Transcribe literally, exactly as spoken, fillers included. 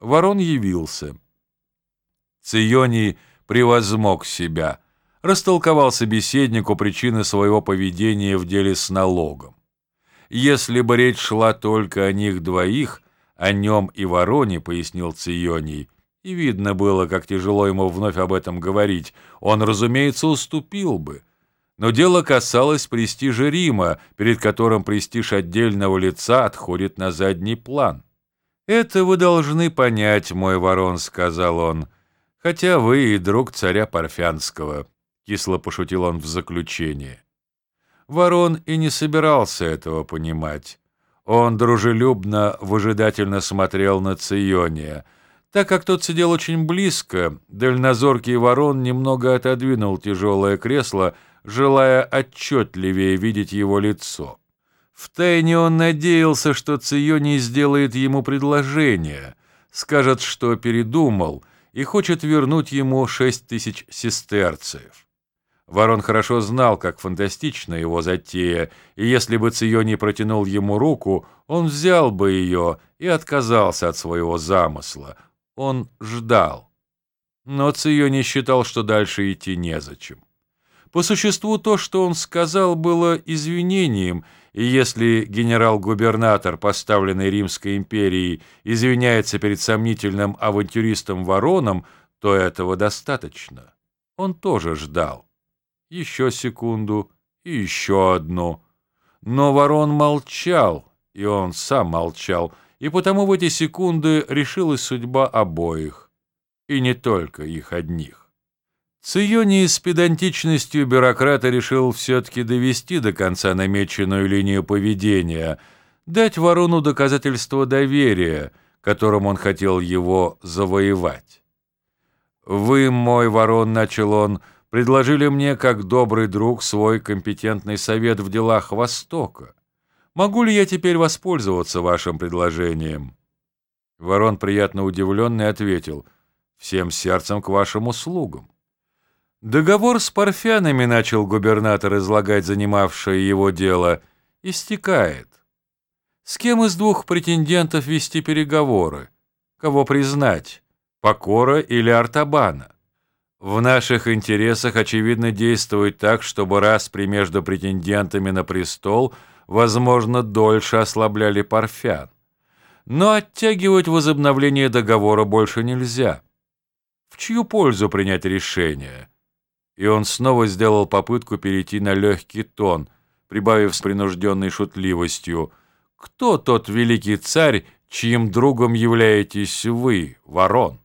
Ворон явился. Ционий превозмог себя, растолковал собеседнику причины своего поведения в деле с налогом. Если бы речь шла только о них двоих, о нем и вороне, пояснил Ционий, и видно было, как тяжело ему вновь об этом говорить, он, разумеется, уступил бы. Но дело касалось престижа Рима, перед которым престиж отдельного лица отходит на задний план. «Это вы должны понять, мой ворон», — сказал он, — «хотя вы и друг царя Парфянского», — кисло пошутил он в заключение. Ворон и не собирался этого понимать. Он дружелюбно, выжидательно смотрел на Циония. Так как тот сидел очень близко, дальнозоркий ворон немного отодвинул тяжелое кресло, желая отчетливее видеть его лицо. Втайне он надеялся, что Ционий сделает ему предложение, скажет, что передумал и хочет вернуть ему шесть тысяч сестерцев. Ворон хорошо знал, как фантастична его затея, и если бы Ционий протянул ему руку, он взял бы ее и отказался от своего замысла. Он ждал. Но Ционий считал, что дальше идти незачем. По существу то, что он сказал, было извинением, и если генерал-губернатор, поставленный Римской империей, извиняется перед сомнительным авантюристом Вороном, то этого достаточно. Он тоже ждал. Еще секунду и еще одну. Но Ворон молчал, и он сам молчал, и потому в эти секунды решилась судьба обоих, и не только их одних. Ционий с педантичностью бюрократа решил все-таки довести до конца намеченную линию поведения, дать Ворону доказательство доверия, которым он хотел его завоевать. «Вы, мой Ворон, — начал он, — предложили мне, как добрый друг, свой компетентный совет в делах Востока. Могу ли я теперь воспользоваться вашим предложением?» Ворон, приятно удивленный, ответил: «Всем сердцем к вашим услугам». «Договор с парфянами, — начал губернатор излагать занимавшее его дело, — истекает. С кем из двух претендентов вести переговоры? Кого признать, Покора или Артабана? В наших интересах, очевидно, действовать так, чтобы распри между претендентами на престол, возможно, дольше ослабляли парфян. Но оттягивать возобновление договора больше нельзя. В чью пользу принять решение?» И он снова сделал попытку перейти на легкий тон, прибавив с принужденной шутливостью: «Кто тот великий царь, чьим другом являетесь вы, Ворон?»